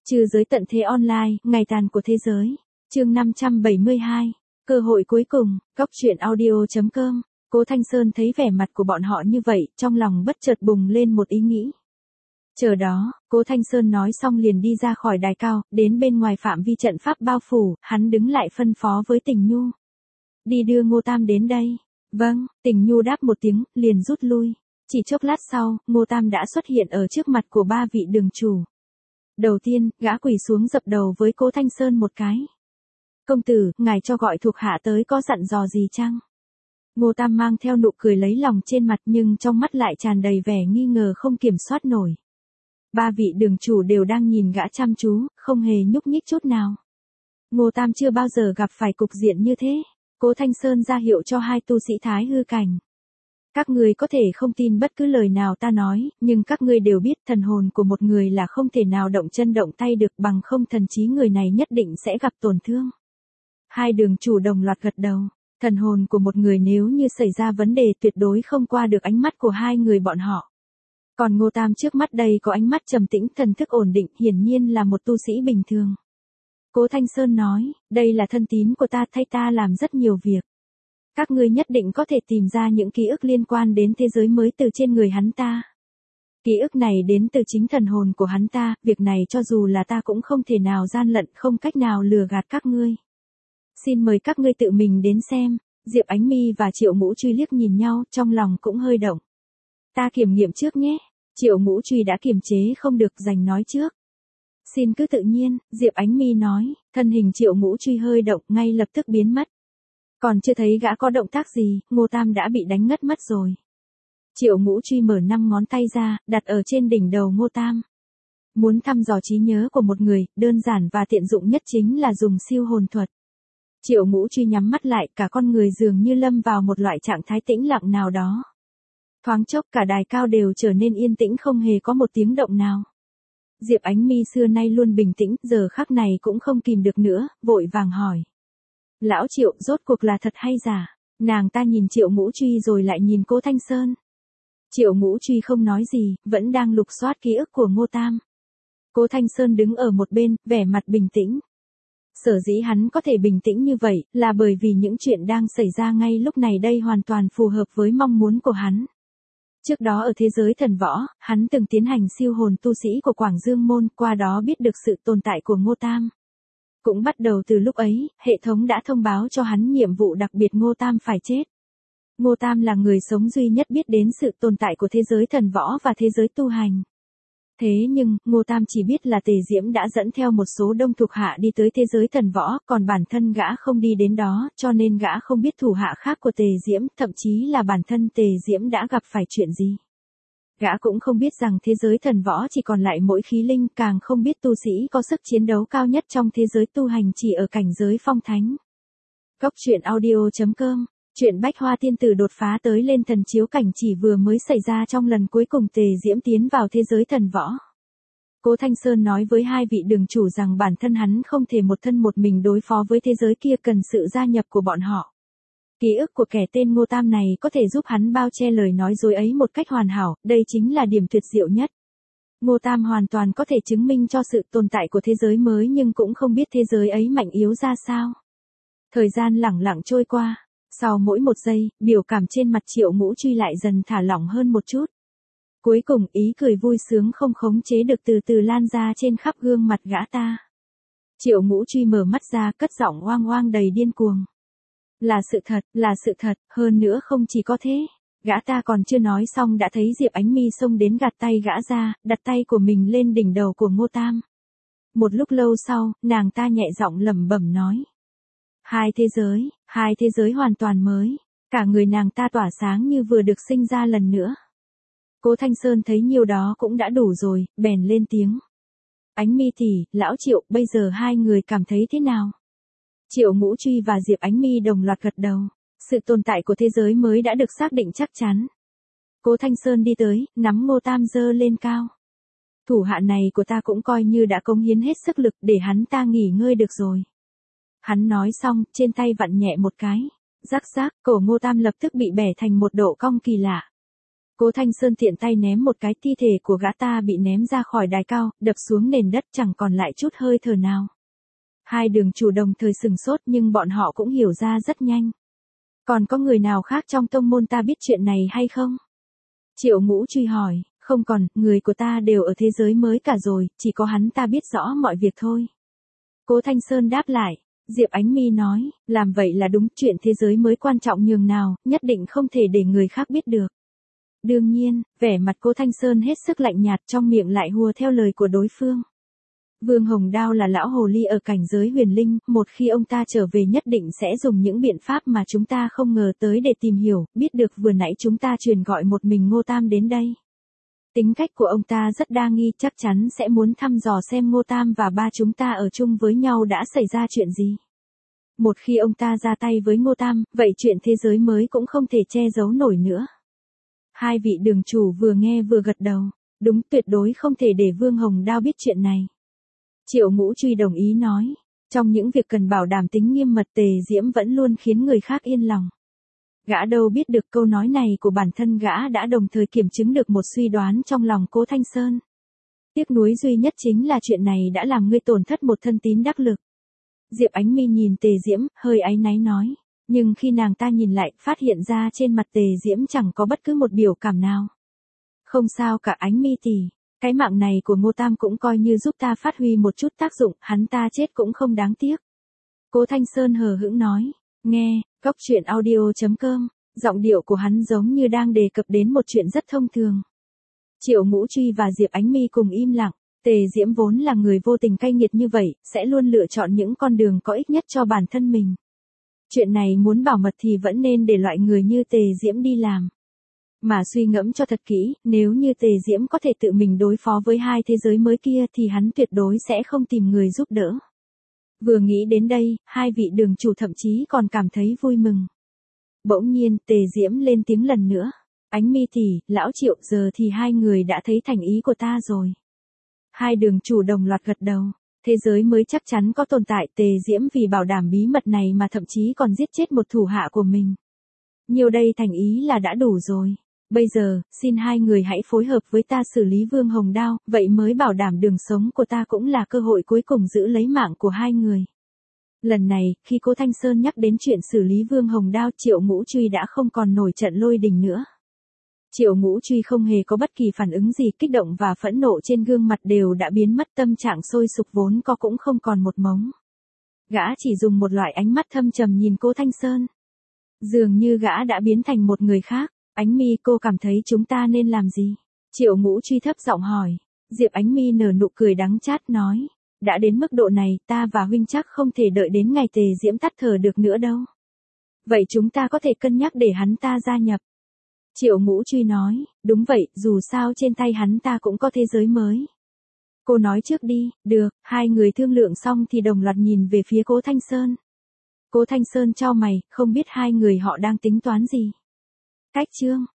Trừ giới tận thế online, ngày tàn của thế giới. Chương 572. Cơ hội cuối cùng, góc truyện audio.com. Cố Thanh Sơn thấy vẻ mặt của bọn họ như vậy, trong lòng bất chợt bùng lên một ý nghĩ. Chờ đó, Cố Thanh Sơn nói xong liền đi ra khỏi đài cao, đến bên ngoài phạm vi trận pháp bao phủ, hắn đứng lại phân phó với Tình Nhu. Đi đưa Ngô Tam đến đây. Vâng, Tình Nhu đáp một tiếng, liền rút lui. Chỉ chốc lát sau, Ngô Tam đã xuất hiện ở trước mặt của ba vị đường chủ. Đầu tiên, gã quỳ xuống dập đầu với Cố Thanh Sơn một cái. Công tử, ngài cho gọi thuộc hạ tới có dặn dò gì chăng? Ngô Tam mang theo nụ cười lấy lòng trên mặt nhưng trong mắt lại tràn đầy vẻ nghi ngờ không kiểm soát nổi. Ba vị đường chủ đều đang nhìn gã chăm chú, không hề nhúc nhích chút nào. Ngô Tam chưa bao giờ gặp phải cục diện như thế. Cố Thanh Sơn ra hiệu cho hai tu sĩ thái hư cảnh. Các ngươi có thể không tin bất cứ lời nào ta nói, nhưng các ngươi đều biết thần hồn của một người là không thể nào động chân động tay được, bằng không thần trí người này nhất định sẽ gặp tổn thương. Hai đường chủ đồng loạt gật đầu. Thần hồn của một người nếu như xảy ra vấn đề tuyệt đối không qua được ánh mắt của hai người bọn họ. Còn Ngô Tam trước mắt đây có ánh mắt trầm tĩnh, thần thức ổn định, hiển nhiên là một tu sĩ bình thường. Cố Thanh Sơn nói, đây là thân tín của ta, thay ta làm rất nhiều việc. Các ngươi nhất định có thể tìm ra những ký ức liên quan đến thế giới mới từ trên người hắn ta. Ký ức này đến từ chính thần hồn của hắn ta, việc này cho dù là ta cũng không thể nào gian lận, không cách nào lừa gạt các ngươi. Xin mời các ngươi tự mình đến xem. Diệp Ánh Mi và Triệu Ngũ Truy liếc nhìn nhau, trong lòng cũng hơi động. Ta kiểm nghiệm trước nhé. Triệu Ngũ Truy đã kiềm chế không được, giành nói trước. Xin cứ tự nhiên, Diệp Ánh Mi nói, thân hình Triệu Ngũ Truy hơi động, ngay lập tức biến mất. Còn chưa thấy gã có động tác gì, Ngô Tam đã bị đánh ngất mất rồi. Triệu Ngũ Truy mở 5 ngón tay ra, đặt ở trên đỉnh đầu Ngô Tam. Muốn thăm dò trí nhớ của một người, đơn giản và tiện dụng nhất chính là dùng siêu hồn thuật. Triệu Ngũ Truy nhắm mắt lại, cả con người dường như lâm vào một loại trạng thái tĩnh lặng nào đó. Thoáng chốc cả đài cao đều trở nên yên tĩnh, không hề có một tiếng động nào. Diệp Ánh Mi xưa nay luôn bình tĩnh, giờ khắc này cũng không kìm được nữa, vội vàng hỏi. Lão Triệu, rốt cuộc là thật hay giả? Nàng ta nhìn Triệu Ngũ Truy rồi lại nhìn Cố Thanh Sơn. Triệu Ngũ Truy không nói gì, vẫn đang lục soát ký ức của Ngô Tam. Cố Thanh Sơn đứng ở một bên, vẻ mặt bình tĩnh. Sở dĩ hắn có thể bình tĩnh như vậy, là bởi vì những chuyện đang xảy ra ngay lúc này đây hoàn toàn phù hợp với mong muốn của hắn. Trước đó ở thế giới thần võ, hắn từng tiến hành siêu hồn tu sĩ của Quảng Dương Môn, qua đó biết được sự tồn tại của Ngô Tam. Cũng bắt đầu từ lúc ấy, hệ thống đã thông báo cho hắn nhiệm vụ đặc biệt, Ngô Tam phải chết. Ngô Tam là người sống duy nhất biết đến sự tồn tại của thế giới thần võ và thế giới tu hành. Thế nhưng, Ngô Tam chỉ biết là Tề Diễm đã dẫn theo một số đông thuộc hạ đi tới thế giới thần võ, còn bản thân gã không đi đến đó, cho nên gã không biết thủ hạ khác của Tề Diễm, thậm chí là bản thân Tề Diễm đã gặp phải chuyện gì. Gã cũng không biết rằng thế giới thần võ chỉ còn lại mỗi khí linh, càng không biết tu sĩ có sức chiến đấu cao nhất trong thế giới tu hành chỉ ở cảnh giới phong thánh. Góc truyện audio.com. Chuyện Bách Hoa Tiên Tử đột phá tới lên thần chiếu cảnh chỉ vừa mới xảy ra trong lần cuối cùng Tề Diễm tiến vào thế giới thần võ. Cố Thanh Sơn nói với hai vị đường chủ rằng bản thân hắn không thể một thân một mình đối phó với thế giới kia, cần sự gia nhập của bọn họ. Ký ức của kẻ tên Ngô Tam này có thể giúp hắn bao che lời nói dối ấy một cách hoàn hảo, đây chính là điểm tuyệt diệu nhất. Ngô Tam hoàn toàn có thể chứng minh cho sự tồn tại của thế giới mới, nhưng cũng không biết thế giới ấy mạnh yếu ra sao. Thời gian lẳng lặng trôi qua. Sau mỗi một giây, biểu cảm trên mặt Triệu Ngũ Truy lại dần thả lỏng hơn một chút. Cuối cùng, ý cười vui sướng không khống chế được từ từ lan ra trên khắp gương mặt gã ta. Triệu Ngũ Truy mở mắt ra, cất giọng oang oang đầy điên cuồng. Là sự thật, hơn nữa không chỉ có thế. Gã ta còn chưa nói xong đã thấy Diệp Ánh Mi xông đến gạt tay gã ra, đặt tay của mình lên đỉnh đầu của Ngô Tam. Một lúc lâu sau, nàng ta nhẹ giọng lẩm bẩm nói. Hai thế giới hoàn toàn mới. Cả người nàng ta tỏa sáng như vừa được sinh ra lần nữa. Cố Thanh Sơn thấy nhiều đó cũng đã đủ rồi, bèn lên tiếng. Ánh Mi tỷ, lão Triệu, bây giờ hai người cảm thấy thế nào? Triệu Ngũ Truy và Diệp Ánh Mi đồng loạt gật đầu. Sự tồn tại của thế giới mới đã được xác định chắc chắn. Cố Thanh Sơn đi tới, nắm Ngô Tam giơ lên cao. Thủ hạ này của ta cũng coi như đã cống hiến hết sức lực để hắn ta nghỉ ngơi được rồi. Hắn nói xong, trên tay vặn nhẹ một cái. Rắc rắc, cổ Ngô Tam lập tức bị bẻ thành một độ cong kỳ lạ. Cố Thanh Sơn tiện tay ném một cái, thi thể của gã ta bị ném ra khỏi đài cao, đập xuống nền đất chẳng còn lại chút hơi thở nào. Hai đường chủ đồng thời sừng sốt nhưng bọn họ cũng hiểu ra rất nhanh. Còn có người nào khác trong tông môn ta biết chuyện này hay không? Triệu Ngũ truy hỏi, không còn, người của ta đều ở thế giới mới cả rồi, chỉ có hắn ta biết rõ mọi việc thôi. Cố Thanh Sơn đáp lại. Diệp Ánh Mi nói, làm vậy là đúng, chuyện thế giới mới quan trọng nhường nào, nhất định không thể để người khác biết được. Đương nhiên, vẻ mặt Cố Thanh Sơn hết sức lạnh nhạt, trong miệng lại hùa theo lời của đối phương. Vương Hồng Đao là lão hồ ly ở cảnh giới huyền linh, một khi ông ta trở về nhất định sẽ dùng những biện pháp mà chúng ta không ngờ tới để tìm hiểu, biết được vừa nãy chúng ta truyền gọi một mình Ngô Tam đến đây. Tính cách của ông ta rất đa nghi, chắc chắn sẽ muốn thăm dò xem Ngô Tam và ba chúng ta ở chung với nhau đã xảy ra chuyện gì. Một khi ông ta ra tay với Ngô Tam, vậy chuyện thế giới mới cũng không thể che giấu nổi nữa. Hai vị đường chủ vừa nghe vừa gật đầu, đúng, tuyệt đối không thể để Vương Hồng Đao biết chuyện này. Triệu Ngũ Truy đồng ý nói, trong những việc cần bảo đảm tính nghiêm mật Tề Diễm vẫn luôn khiến người khác yên lòng. Gã đâu biết được câu nói này của bản thân gã đã đồng thời kiểm chứng được một suy đoán trong lòng Cố Thanh Sơn. Tiếc nuối duy nhất chính là chuyện này đã làm ngươi tổn thất một thân tín đắc lực. Diệp Ánh Mi nhìn Tề Diễm, hơi áy náy nói, nhưng khi nàng ta nhìn lại, phát hiện ra trên mặt Tề Diễm chẳng có bất cứ một biểu cảm nào. Không sao cả Ánh Mi tỷ, cái mạng này của Ngô Tam cũng coi như giúp ta phát huy một chút tác dụng, hắn ta chết cũng không đáng tiếc. Cố Thanh Sơn hờ hững nói, nghe, Cóc Truyện Audio.com, giọng điệu của hắn giống như đang đề cập đến một chuyện rất thông thường. Triệu Ngũ Truy và Diệp Ánh Mi cùng im lặng, Tề Diễm vốn là người vô tình cay nghiệt như vậy, sẽ luôn lựa chọn những con đường có ích nhất cho bản thân mình. Chuyện này muốn bảo mật thì vẫn nên để loại người như Tề Diễm đi làm. Mà suy ngẫm cho thật kỹ, nếu như Tề Diễm có thể tự mình đối phó với hai thế giới mới kia thì hắn tuyệt đối sẽ không tìm người giúp đỡ. Vừa nghĩ đến đây, hai vị đường chủ thậm chí còn cảm thấy vui mừng. Bỗng nhiên, Tề Diễm lên tiếng lần nữa. Ánh Mi tỷ, lão Triệu, giờ thì hai người đã thấy thành ý của ta rồi. Hai đường chủ đồng loạt gật đầu. Thế giới mới chắc chắn có tồn tại, Tề Diễm vì bảo đảm bí mật này mà thậm chí còn giết chết một thủ hạ của mình. Nhiều đây thành ý là đã đủ rồi. Bây giờ, xin hai người hãy phối hợp với ta xử lý Vương Hồng Đao, vậy mới bảo đảm đường sống của ta cũng là cơ hội cuối cùng giữ lấy mạng của hai người. Lần này, khi Cố Thanh Sơn nhắc đến chuyện xử lý Vương Hồng Đao, Triệu Ngũ Truy đã không còn nổi trận lôi đình nữa. Triệu Ngũ Truy không hề có bất kỳ phản ứng gì, kích động và phẫn nộ trên gương mặt đều đã biến mất, tâm trạng sôi sục vốn có cũng không còn một mống. Gã chỉ dùng một loại ánh mắt thâm trầm nhìn Cố Thanh Sơn. Dường như gã đã biến thành một người khác. Ánh Mi, cô cảm thấy chúng ta nên làm gì? Triệu Ngũ Truy thấp giọng hỏi. Diệp Ánh Mi nở nụ cười đắng chát nói. Đã đến mức độ này, ta và huynh chắc không thể đợi đến ngày Tề Diễm tắt thở được nữa đâu. Vậy chúng ta có thể cân nhắc để hắn ta gia nhập. Triệu Ngũ Truy nói, đúng vậy, dù sao trên tay hắn ta cũng có thế giới mới. Cô nói trước đi, được, hai người thương lượng xong thì đồng loạt nhìn về phía Cố Thanh Sơn. Cố Thanh Sơn chau mày, không biết hai người họ đang tính toán gì. Cách chương